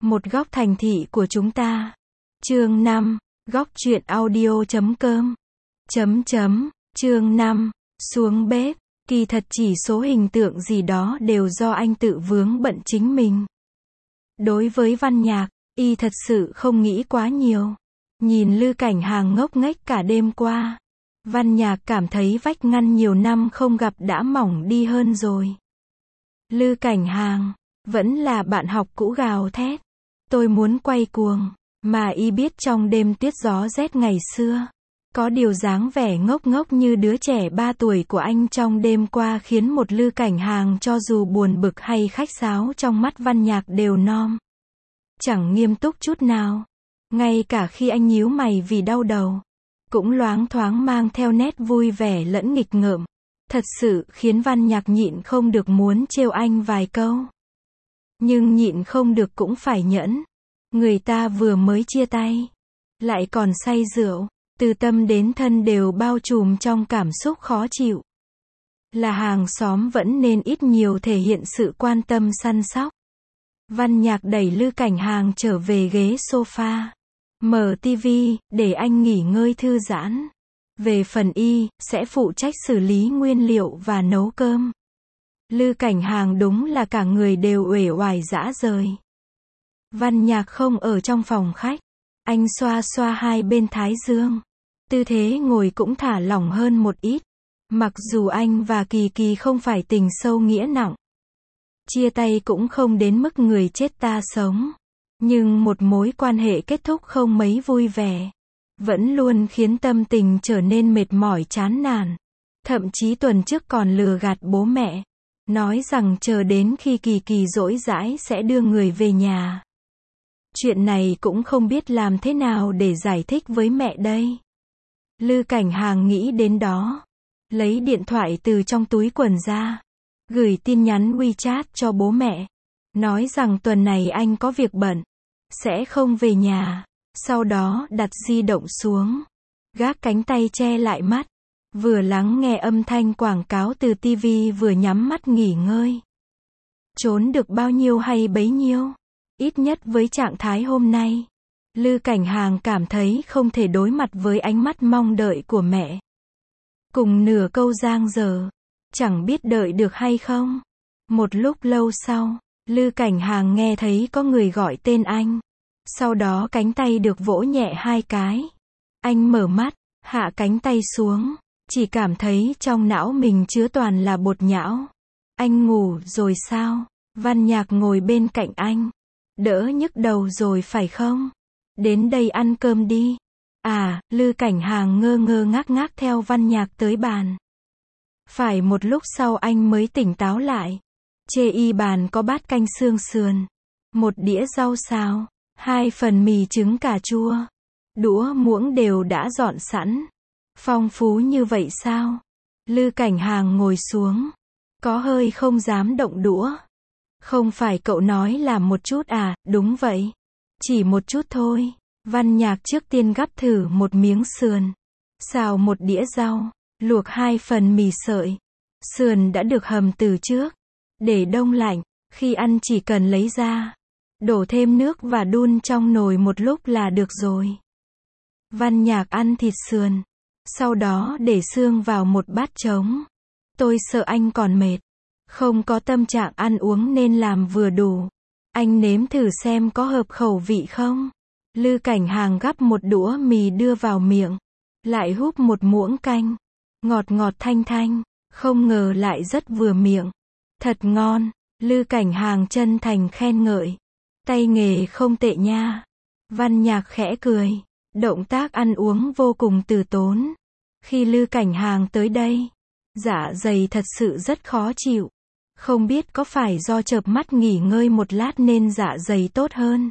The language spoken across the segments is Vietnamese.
Một góc thành thị của chúng ta. Chương 5, góc truyện audio.com. Chương 5, xuống bếp. Kỳ thật chỉ số hình tượng gì đó đều do anh tự vướng bận chính mình. Đối với Văn Nhạc, y thật sự không nghĩ quá nhiều. Nhìn Lư Cảnh Hàng ngốc nghếch cả đêm qua, Văn Nhạc cảm thấy vách ngăn nhiều năm không gặp đã mỏng đi hơn rồi. Lư Cảnh Hàng, vẫn là bạn học cũ gào thét. Tôi muốn quay cuồng, mà y biết trong đêm tuyết gió rét ngày xưa, có điều dáng vẻ ngốc ngốc như đứa trẻ 3 tuổi của anh trong đêm qua khiến một Lư Cảnh Hàng cho dù buồn bực hay khách sáo trong mắt Văn Nhạc đều nom. Chẳng nghiêm túc chút nào. Ngay cả khi anh nhíu mày vì đau đầu, cũng loáng thoáng mang theo nét vui vẻ lẫn nghịch ngợm. Thật sự khiến Văn Nhạc nhịn không được muốn trêu anh vài câu. Nhưng nhịn không được cũng phải nhẫn. Người ta vừa mới chia tay, lại còn say rượu, từ tâm đến thân đều bao trùm trong cảm xúc khó chịu. Là hàng xóm vẫn nên ít nhiều thể hiện sự quan tâm săn sóc. Văn Nhạc đẩy Lư Cảnh Hàng trở về ghế sofa, mở tivi, để anh nghỉ ngơi thư giãn. Về phần y, sẽ phụ trách xử lý nguyên liệu và nấu cơm. Lư Cảnh Hàng đúng là cả người đều uể oải rã rời. Văn Nhạc không ở trong phòng khách. Anh xoa xoa hai bên thái dương. Tư thế ngồi cũng thả lỏng hơn một ít. Mặc dù anh và Kỳ Kỳ không phải tình sâu nghĩa nặng, chia tay cũng không đến mức người chết ta sống, nhưng một mối quan hệ kết thúc không mấy vui vẻ, vẫn luôn khiến tâm tình trở nên mệt mỏi chán nản. Thậm chí tuần trước còn lừa gạt bố mẹ, nói rằng chờ đến khi Kỳ Kỳ rỗi rãi sẽ đưa người về nhà. Chuyện này cũng không biết làm thế nào để giải thích với mẹ đây. Lư Cảnh Hàng nghĩ đến đó, lấy điện thoại từ trong túi quần ra, gửi tin nhắn WeChat cho bố mẹ, nói rằng tuần này anh có việc bận, sẽ không về nhà. Sau đó đặt di động xuống, gác cánh tay che lại mắt, vừa lắng nghe âm thanh quảng cáo từ TV vừa nhắm mắt nghỉ ngơi. Trốn được bao nhiêu hay bấy nhiêu. Ít nhất với trạng thái hôm nay, Lư Cảnh Hàng cảm thấy không thể đối mặt với ánh mắt mong đợi của mẹ. Cùng nửa câu giang dở, chẳng biết đợi được hay không. Một lúc lâu sau, Lư Cảnh Hàng nghe thấy có người gọi tên anh. Sau đó cánh tay được vỗ nhẹ 2 cái. Anh mở mắt, hạ cánh tay xuống, chỉ cảm thấy trong não mình chứa toàn là bột nhão. Anh ngủ rồi sao? Văn Nhạc ngồi bên cạnh anh. Đỡ nhức đầu rồi phải không? Đến đây ăn cơm đi. À, Lư Cảnh Hàng ngơ ngơ ngác ngác theo Văn Nhạc tới bàn. Phải một lúc sau anh mới tỉnh táo lại. Chê y bàn có bát canh xương sườn, một đĩa rau xào, 2 phần mì trứng cà chua, đũa muỗng đều đã dọn sẵn. Phong phú như vậy sao? Lư Cảnh Hàng ngồi xuống, có hơi không dám động đũa. Không phải cậu nói làm một chút à? Đúng vậy, chỉ một chút thôi. Văn Nhạc trước tiên gắp thử một miếng sườn, xào một đĩa rau, luộc 2 phần mì sợi. Sườn đã được hầm từ trước, để đông lạnh, khi ăn chỉ cần lấy ra, đổ thêm nước và đun trong nồi một lúc là được rồi. Văn Nhạc ăn thịt sườn, sau đó để xương vào một bát trống. Tôi sợ anh còn mệt, không có tâm trạng ăn uống nên làm vừa đủ. Anh nếm thử xem có hợp khẩu vị không. Lư Cảnh Hàng gắp một đũa mì đưa vào miệng, lại húp một muỗng canh, ngọt ngọt thanh thanh, không ngờ lại rất vừa miệng. Thật ngon. Lư Cảnh Hàng chân thành khen ngợi. Tay nghề không tệ nha. Văn Nhạc khẽ cười. Động tác ăn uống vô cùng từ tốn. Khi Lư Cảnh Hàng tới đây, dạ dày thật sự rất khó chịu. Không biết có phải do chợp mắt nghỉ ngơi một lát nên dạ dày tốt hơn,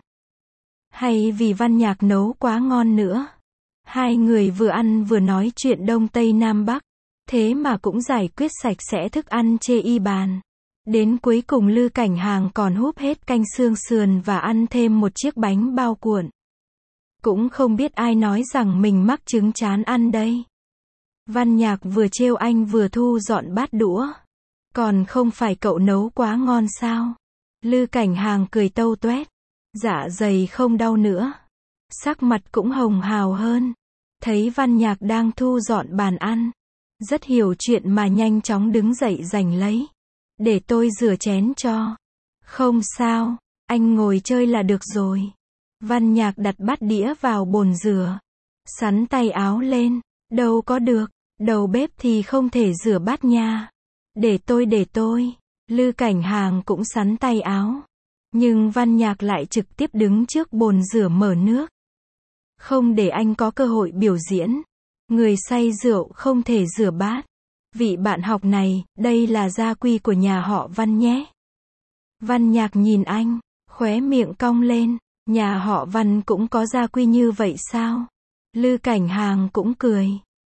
hay vì Văn Nhạc nấu quá ngon nữa. Hai người vừa ăn vừa nói chuyện Đông Tây Nam Bắc, thế mà cũng giải quyết sạch sẽ thức ăn chê y bàn. Đến cuối cùng Lư Cảnh Hàng còn húp hết canh xương sườn và ăn thêm một chiếc bánh bao cuộn. Cũng không biết ai nói rằng mình mắc chứng chán ăn đây. Văn Nhạc vừa trêu anh vừa thu dọn bát đũa. Còn không phải cậu nấu quá ngon sao? Lư Cảnh Hàng cười tâu tuét. Dạ dày không đau nữa. Sắc mặt cũng hồng hào hơn. Thấy Văn Nhạc đang thu dọn bàn ăn. Rất hiểu chuyện mà nhanh chóng đứng dậy giành lấy. Để tôi rửa chén cho. Không sao, anh ngồi chơi là được rồi. Văn Nhạc đặt bát đĩa vào bồn rửa. Sắn tay áo lên. Đâu có được, đầu bếp thì không thể rửa bát nha. Để tôi. Lư Cảnh Hàng cũng sắn tay áo. Nhưng Văn Nhạc lại trực tiếp đứng trước bồn rửa mở nước. Không để anh có cơ hội biểu diễn. Người say rượu không thể rửa bát. Vị bạn học này, đây là gia quy của nhà họ Văn nhé. Văn Nhạc nhìn anh, khóe miệng cong lên. Nhà họ Văn cũng có gia quy như vậy sao? Lư Cảnh Hàng cũng cười.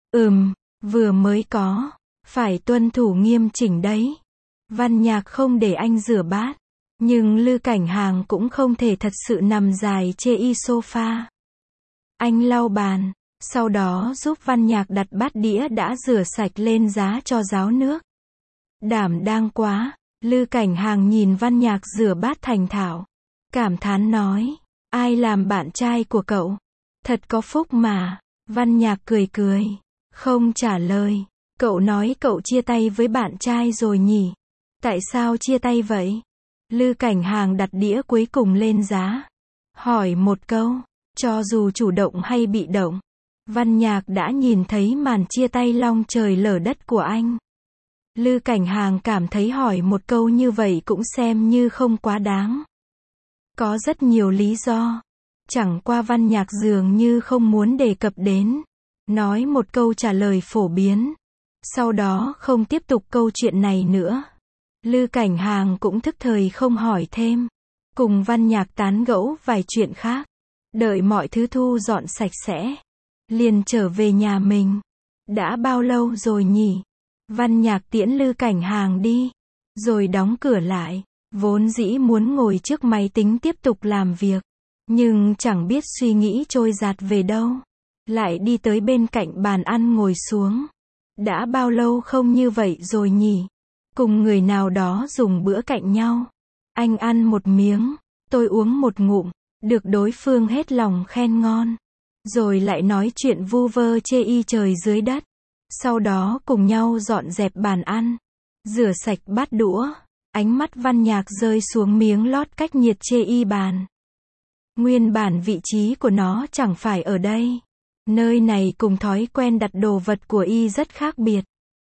Vừa mới có. Phải tuân thủ nghiêm chỉnh đấy. Văn Nhạc không để anh rửa bát. Nhưng Lư Cảnh Hàng cũng không thể thật sự nằm dài chê y sofa. Anh lau bàn. Sau đó giúp Văn Nhạc đặt bát đĩa đã rửa sạch lên giá cho ráo nước. Đảm đang quá. Lư Cảnh Hàng nhìn Văn Nhạc rửa bát thành thạo. Cảm thán nói. Ai làm bạn trai của cậu? Thật có phúc mà. Văn Nhạc cười. Không trả lời. Cậu nói cậu chia tay với bạn trai rồi nhỉ? Tại sao chia tay vậy? Lư Cảnh Hàng đặt đĩa cuối cùng lên giá. Hỏi một câu. Cho dù chủ động hay bị động. Văn Nhạc đã nhìn thấy màn chia tay long trời lở đất của anh. Lư Cảnh Hàng cảm thấy hỏi một câu như vậy cũng xem như không quá đáng. Có rất nhiều lý do. Chẳng qua Văn Nhạc dường như không muốn đề cập đến. Nói một câu trả lời phổ biến. Sau đó không tiếp tục câu chuyện này nữa. Lư Cảnh Hàng cũng thức thời không hỏi thêm. Cùng Văn Nhạc tán gẫu vài chuyện khác. Đợi mọi thứ thu dọn sạch sẽ. Liền trở về nhà mình. Đã bao lâu rồi nhỉ? Văn Nhạc tiễn Lư Cảnh Hàng đi. Rồi đóng cửa lại. Vốn dĩ muốn ngồi trước máy tính tiếp tục làm việc. Nhưng chẳng biết suy nghĩ trôi dạt về đâu. Lại đi tới bên cạnh bàn ăn ngồi xuống. Đã bao lâu không như vậy rồi nhỉ? Cùng người nào đó dùng bữa cạnh nhau. Anh ăn một miếng. Tôi uống một ngụm. Được đối phương hết lòng khen ngon. Rồi lại nói chuyện vu vơ chê y trời dưới đất. Sau đó cùng nhau dọn dẹp bàn ăn. Rửa sạch bát đũa. Ánh mắt Văn Nhạc rơi xuống miếng lót cách nhiệt chê y bàn. Nguyên bản vị trí của nó chẳng phải ở đây. Nơi này cùng thói quen đặt đồ vật của y rất khác biệt.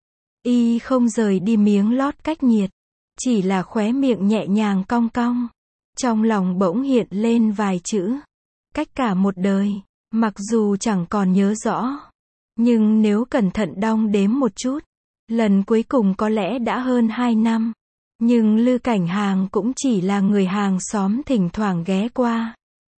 Y không rời đi miếng lót cách nhiệt. Chỉ là khóe miệng nhẹ nhàng cong cong. Trong lòng bỗng hiện lên vài chữ. Cách cả một đời. Mặc dù chẳng còn nhớ rõ. Nhưng nếu cẩn thận đong đếm một chút. Lần cuối cùng có lẽ đã hơn 2 năm. Nhưng Lư Cảnh Hàng cũng chỉ là người hàng xóm thỉnh thoảng ghé qua.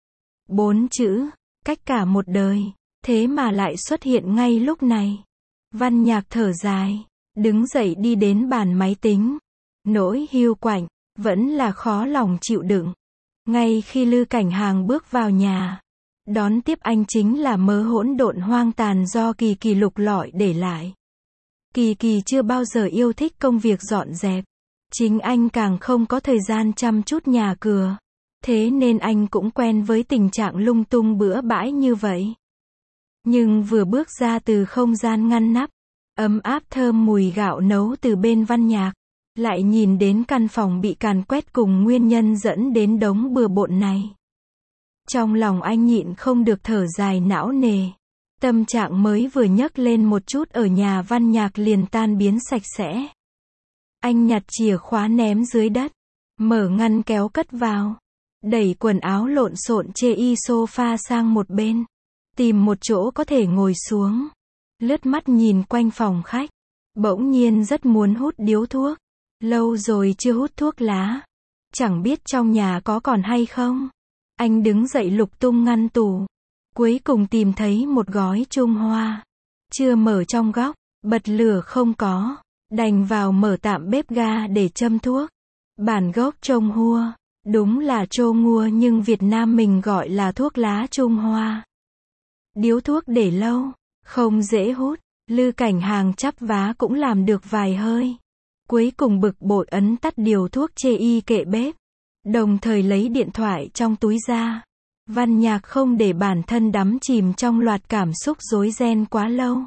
4 chữ. Cách cả một đời. Thế mà lại xuất hiện ngay lúc này. Văn Nhạc thở dài. Đứng dậy đi đến bàn máy tính. Nỗi hiu quạnh. Vẫn là khó lòng chịu đựng. Ngay khi Lư Cảnh Hàng bước vào nhà. Đón tiếp anh chính là mớ hỗn độn hoang tàn do Kỳ Kỳ lục lọi để lại. Kỳ Kỳ chưa bao giờ yêu thích công việc dọn dẹp. Chính anh càng không có thời gian chăm chút nhà cửa. Thế nên anh cũng quen với tình trạng lung tung bừa bãi như vậy. Nhưng vừa bước ra từ không gian ngăn nắp, ấm áp thơm mùi gạo nấu từ bên Văn Nhạc, lại nhìn đến căn phòng bị càn quét cùng nguyên nhân dẫn đến đống bừa bộn này. Trong lòng anh nhịn không được thở dài não nề. Tâm trạng mới vừa nhấc lên một chút ở nhà Văn Nhạc liền tan biến sạch sẽ. Anh nhặt chìa khóa ném dưới đất, mở ngăn kéo cất vào, đẩy quần áo lộn xộn chê y sofa sang một bên, tìm một chỗ có thể ngồi xuống, lướt mắt nhìn quanh phòng khách, bỗng nhiên rất muốn hút điếu thuốc, lâu rồi chưa hút thuốc lá, chẳng biết trong nhà có còn hay không. Anh đứng dậy lục tung ngăn tủ, cuối cùng tìm thấy một gói Trung Hoa, chưa mở trong góc, bật lửa không có, đành vào mở tạm bếp ga để châm thuốc. Bản gốc Trung Hoa, đúng là Trô Ngua nhưng Việt Nam mình gọi là thuốc lá Trung Hoa. Điếu thuốc để lâu, không dễ hút, Lư Cảnh Hàng chắp vá cũng làm được vài hơi. Cuối cùng bực bội ấn tắt điều thuốc chê y kệ bếp, đồng thời lấy điện thoại trong túi ra. Văn Nhạc không để bản thân đắm chìm trong loạt cảm xúc rối ren quá lâu.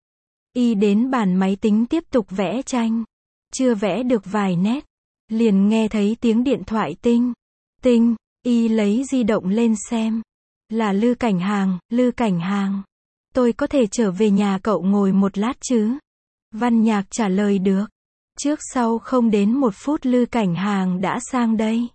Y đến bàn máy tính tiếp tục vẽ tranh. Chưa vẽ được vài nét, liền nghe thấy tiếng điện thoại tinh. Tinh, Y lấy di động lên xem. Là Lư Cảnh Hàng. Lư Cảnh Hàng. Tôi có thể trở về nhà cậu ngồi một lát chứ? Văn Nhạc trả lời được. Trước sau không đến 1 phút Lư Cảnh Hàng đã sang đây.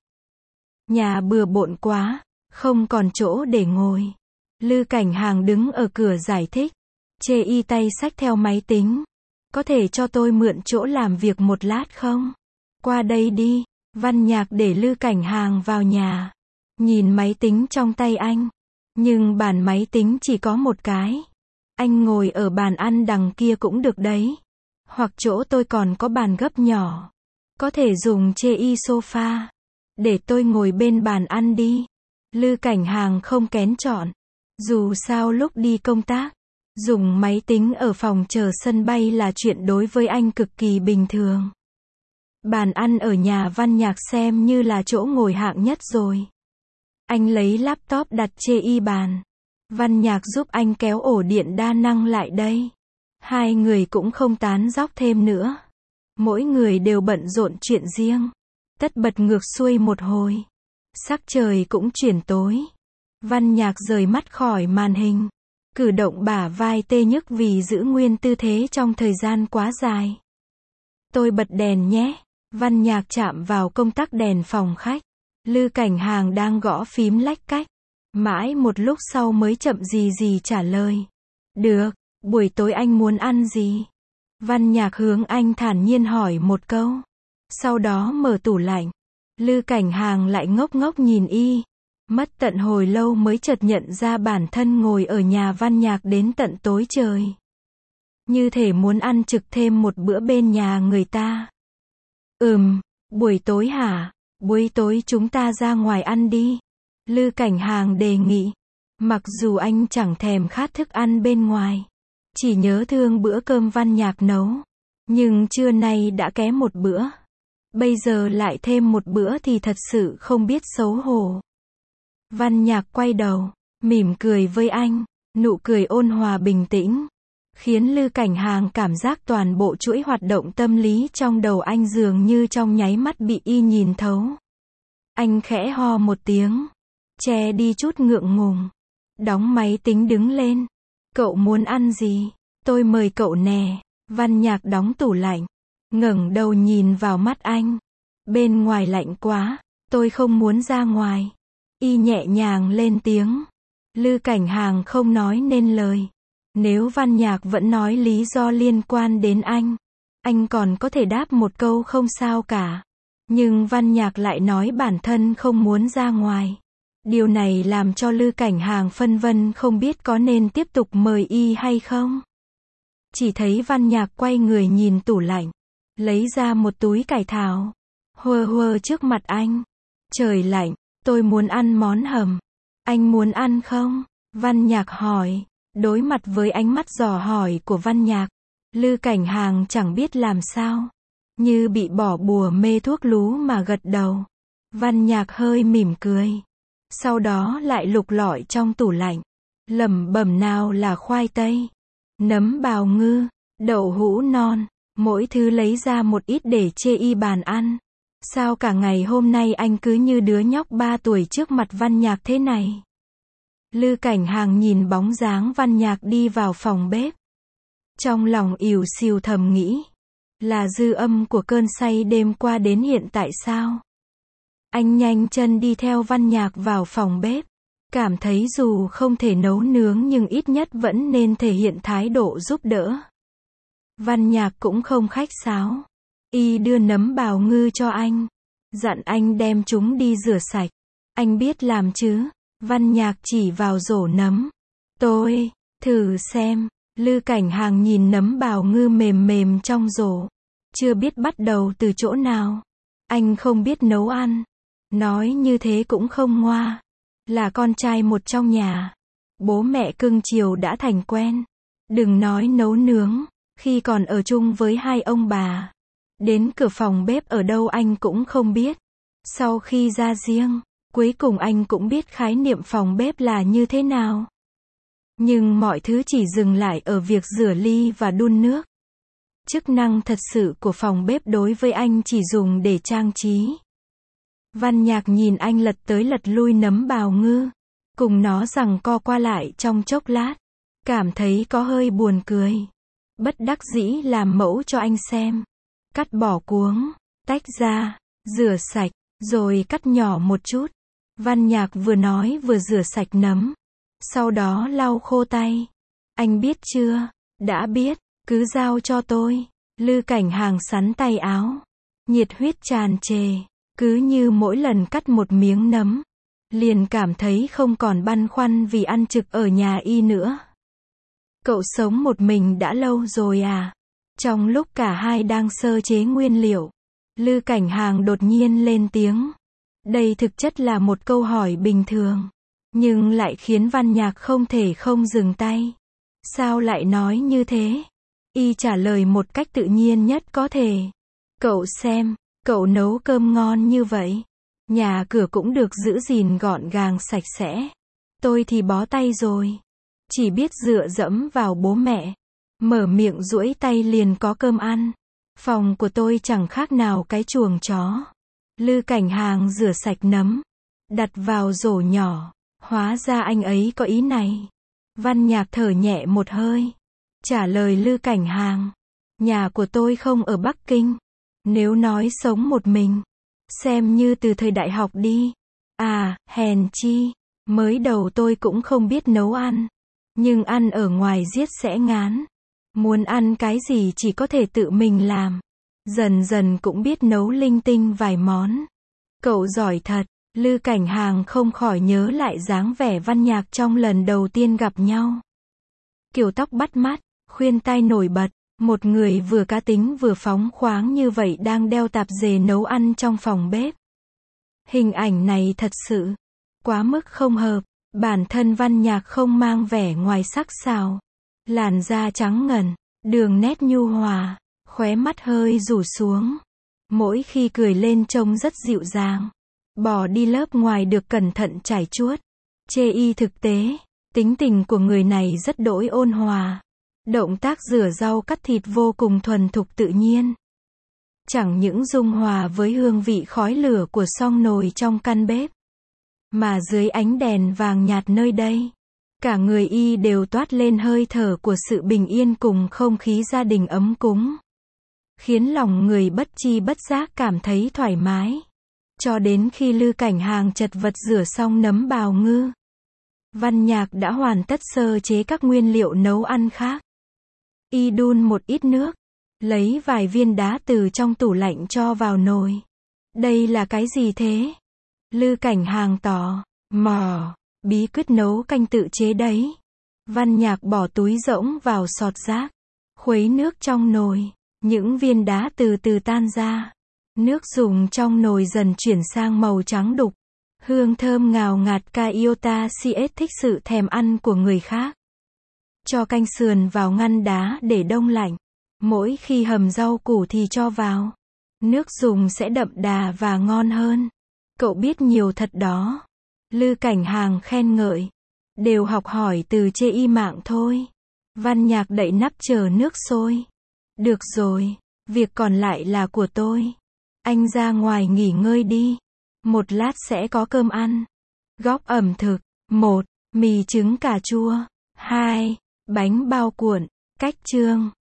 Nhà bừa bộn quá, không còn chỗ để ngồi. Lư Cảnh Hàng đứng ở cửa giải thích. Chê Y tay xách theo máy tính. Có thể cho tôi mượn chỗ làm việc một lát không? Qua đây đi. Văn Nhạc để Lư Cảnh Hàng vào nhà. Nhìn máy tính trong tay anh. Nhưng bàn máy tính chỉ có một cái. Anh ngồi ở bàn ăn đằng kia cũng được đấy. Hoặc chỗ tôi còn có bàn gấp nhỏ. Có thể dùng chê Y sofa. Để tôi ngồi bên bàn ăn đi. Lư Cảnh Hàng không kén chọn. Dù sao lúc đi công tác, dùng máy tính ở phòng chờ sân bay là chuyện đối với anh cực kỳ bình thường. Bàn ăn ở nhà Văn Nhạc xem như là chỗ ngồi hạng nhất rồi. Anh lấy laptop đặt chê Y bàn. Văn Nhạc giúp anh kéo ổ điện đa năng lại đây. Hai người cũng không tán dóc thêm nữa. Mỗi người đều bận rộn chuyện riêng. Tất bật ngược xuôi một hồi. Sắc trời cũng chuyển tối. Văn Nhạc rời mắt khỏi màn hình. Cử động bả vai tê nhức vì giữ nguyên tư thế trong thời gian quá dài. Tôi bật đèn nhé. Văn Nhạc chạm vào công tắc đèn phòng khách. Lư Cảnh Hàng đang gõ phím lách cách. Mãi một lúc sau mới chậm gì gì trả lời. Được, buổi tối anh muốn ăn gì? Văn Nhạc hướng anh thản nhiên hỏi một câu. Sau đó mở tủ lạnh. Lư Cảnh Hàng lại ngốc ngốc nhìn Y. Mất tận hồi lâu mới chợt nhận ra bản thân ngồi ở nhà Văn Nhạc đến tận tối trời. Như thể muốn ăn trực thêm một bữa bên nhà người ta. Buổi tối hả? Buổi tối chúng ta ra ngoài ăn đi. Lư Cảnh Hàng đề nghị. Mặc dù anh chẳng thèm khát thức ăn bên ngoài. Chỉ nhớ thương bữa cơm Văn Nhạc nấu. Nhưng trưa nay đã kém một bữa. Bây giờ lại thêm một bữa thì thật sự không biết xấu hổ. Văn Nhạc quay đầu, mỉm cười với anh. Nụ cười ôn hòa bình tĩnh. Khiến Lư Cảnh Hàng cảm giác toàn bộ chuỗi hoạt động tâm lý trong đầu anh dường như trong nháy mắt bị Y nhìn thấu. Anh khẽ ho một tiếng. Che đi chút ngượng ngùng. Đóng máy tính đứng lên. Cậu muốn ăn gì? Tôi mời cậu nè. Văn Nhạc đóng tủ lạnh. Ngẩng đầu nhìn vào mắt anh. Bên ngoài lạnh quá. Tôi không muốn ra ngoài. Y nhẹ nhàng lên tiếng. Lư Cảnh Hàng không nói nên lời. Nếu Văn Nhạc vẫn nói lý do liên quan đến anh còn có thể đáp một câu không sao cả. Nhưng Văn Nhạc lại nói bản thân không muốn ra ngoài. Điều này làm cho Lư Cảnh Hàng phân vân không biết có nên tiếp tục mời Y hay không. Chỉ thấy Văn Nhạc quay người nhìn tủ lạnh. Lấy ra một túi cải thảo. Huơ huơ trước mặt anh. Trời lạnh, tôi muốn ăn món hầm. Anh muốn ăn không? Văn Nhạc hỏi. Đối mặt với ánh mắt dò hỏi của Văn Nhạc, Lư Cảnh Hàng chẳng biết làm sao. Như bị bỏ bùa mê thuốc lú mà gật đầu. Văn Nhạc hơi mỉm cười. Sau đó lại lục lọi trong tủ lạnh. Lẩm bẩm nào là khoai tây, nấm bào ngư, đậu hũ non. Mỗi thứ lấy ra một ít để chê Y bàn ăn. Sao cả ngày hôm nay anh cứ như đứa nhóc 3 tuổi trước mặt Văn Nhạc thế này? Lư Cảnh Hàng nhìn bóng dáng Văn Nhạc đi vào phòng bếp. Trong lòng ỉu xìu thầm nghĩ. Là dư âm của cơn say đêm qua đến hiện tại sao? Anh nhanh chân đi theo Văn Nhạc vào phòng bếp. Cảm thấy dù không thể nấu nướng nhưng ít nhất vẫn nên thể hiện thái độ giúp đỡ. Văn Nhạc cũng không khách sáo. Y đưa nấm bào ngư cho anh. Dặn anh đem chúng đi rửa sạch. Anh biết làm chứ? Văn Nhạc chỉ vào rổ nấm. Tôi, thử xem. Lư Cảnh Hàng nhìn nấm bào ngư mềm mềm trong rổ. Chưa biết bắt đầu từ chỗ nào. Anh không biết nấu ăn. Nói như thế cũng không ngoa. Là con trai một trong nhà. Bố mẹ cưng chiều đã thành quen. Đừng nói nấu nướng. Khi còn ở chung với hai ông bà. Đến cửa phòng bếp ở đâu anh cũng không biết. Sau khi ra riêng, cuối cùng anh cũng biết khái niệm phòng bếp là như thế nào. Nhưng mọi thứ chỉ dừng lại ở việc rửa ly và đun nước. Chức năng thật sự của phòng bếp đối với anh chỉ dùng để trang trí. Văn Nhạc nhìn anh lật tới lật lui nấm bào ngư, cùng nó giằng co qua lại trong chốc lát, cảm thấy có hơi buồn cười. Bất đắc dĩ làm mẫu cho anh xem. Cắt bỏ cuống, tách ra, rửa sạch, rồi cắt nhỏ một chút. Văn Nhạc vừa nói vừa rửa sạch nấm. Sau đó lau khô tay. Anh biết chưa? Đã biết, cứ giao cho tôi. Lư Cảnh Hàng sắn tay áo. Nhiệt huyết tràn trề. Cứ như mỗi lần cắt một miếng nấm, liền cảm thấy không còn băn khoăn vì ăn trực ở nhà y nữa. Cậu sống một mình đã lâu rồi à? Trong lúc cả hai đang sơ chế nguyên liệu, Lư Cảnh Hàng đột nhiên lên tiếng. Đây thực chất là một câu hỏi bình thường, nhưng lại khiến Văn Nhạc không thể không dừng tay. Sao lại nói như thế? Y trả lời một cách tự nhiên nhất có thể. Cậu xem, cậu nấu cơm ngon như vậy. Nhà cửa cũng được giữ gìn gọn gàng sạch sẽ. Tôi thì bó tay rồi. Chỉ biết dựa dẫm vào bố mẹ. Mở miệng duỗi tay liền có cơm ăn. Phòng của tôi chẳng khác nào cái chuồng chó. Lư Cảnh Hàng rửa sạch nấm, đặt vào rổ nhỏ. Hóa ra anh ấy có ý này. Văn Nhạc thở nhẹ một hơi. Trả lời Lư Cảnh Hàng. Nhà của tôi không ở Bắc Kinh. Nếu nói sống một mình, xem như từ thời đại học đi. À, hèn chi. Mới đầu tôi cũng không biết nấu ăn. Nhưng ăn ở ngoài giết sẽ ngán. Muốn ăn cái gì chỉ có thể tự mình làm. Dần dần cũng biết nấu linh tinh vài món. Cậu giỏi thật. Lư Cảnh Hàng không khỏi nhớ lại dáng vẻ Văn Nhạc trong lần đầu tiên gặp nhau. Kiểu tóc bắt mắt, khuyên tai nổi bật. Một người vừa cá tính vừa phóng khoáng như vậy đang đeo tạp dề nấu ăn trong phòng bếp. Hình ảnh này thật sự quá mức không hợp. Bản thân Văn Nhạc không mang vẻ ngoài sắc sảo. Làn da trắng ngần, đường nét nhu hòa, khóe mắt hơi rủ xuống. Mỗi khi cười lên trông rất dịu dàng. Bỏ đi lớp ngoài được cẩn thận trải chuốt. Chê y thực tế, tính tình của người này rất đỗi ôn hòa. Động tác rửa rau cắt thịt vô cùng thuần thục tự nhiên. Chẳng những dung hòa với hương vị khói lửa của xông nồi trong căn bếp, mà dưới ánh đèn vàng nhạt nơi đây, cả người y đều toát lên hơi thở của sự bình yên cùng không khí gia đình ấm cúng. Khiến lòng người bất chi bất giác cảm thấy thoải mái. Cho đến khi Lư Cảnh Hàng chật vật rửa xong nấm bào ngư, Văn Nhạc đã hoàn tất sơ chế các nguyên liệu nấu ăn khác. Y đun một ít nước, lấy vài viên đá từ trong tủ lạnh cho vào nồi. Đây là cái gì thế? Lư Cảnh Hàng tò mò, bí quyết nấu canh tự chế đấy. Văn Nhạc bỏ túi rỗng vào sọt rác, khuấy nước trong nồi, những viên đá từ từ tan ra. Nước dùng trong nồi dần chuyển sang màu trắng đục. Hương thơm ngào ngạt Cayota CS thích sự thèm ăn của người khác. Cho canh sườn vào ngăn đá để đông lạnh. Mỗi khi hầm rau củ thì cho vào. Nước dùng sẽ đậm đà và ngon hơn. Cậu biết nhiều thật đó. Lư Cảnh Hàng khen ngợi. Đều học hỏi từ chê y mạng thôi. Văn Nhạc đậy nắp chờ nước sôi. Được rồi, việc còn lại là của tôi. Anh ra ngoài nghỉ ngơi đi. Một lát sẽ có cơm ăn. Góc ẩm thực. 1. Mì trứng cà chua. 2. Bánh bao cuộn. Cách chương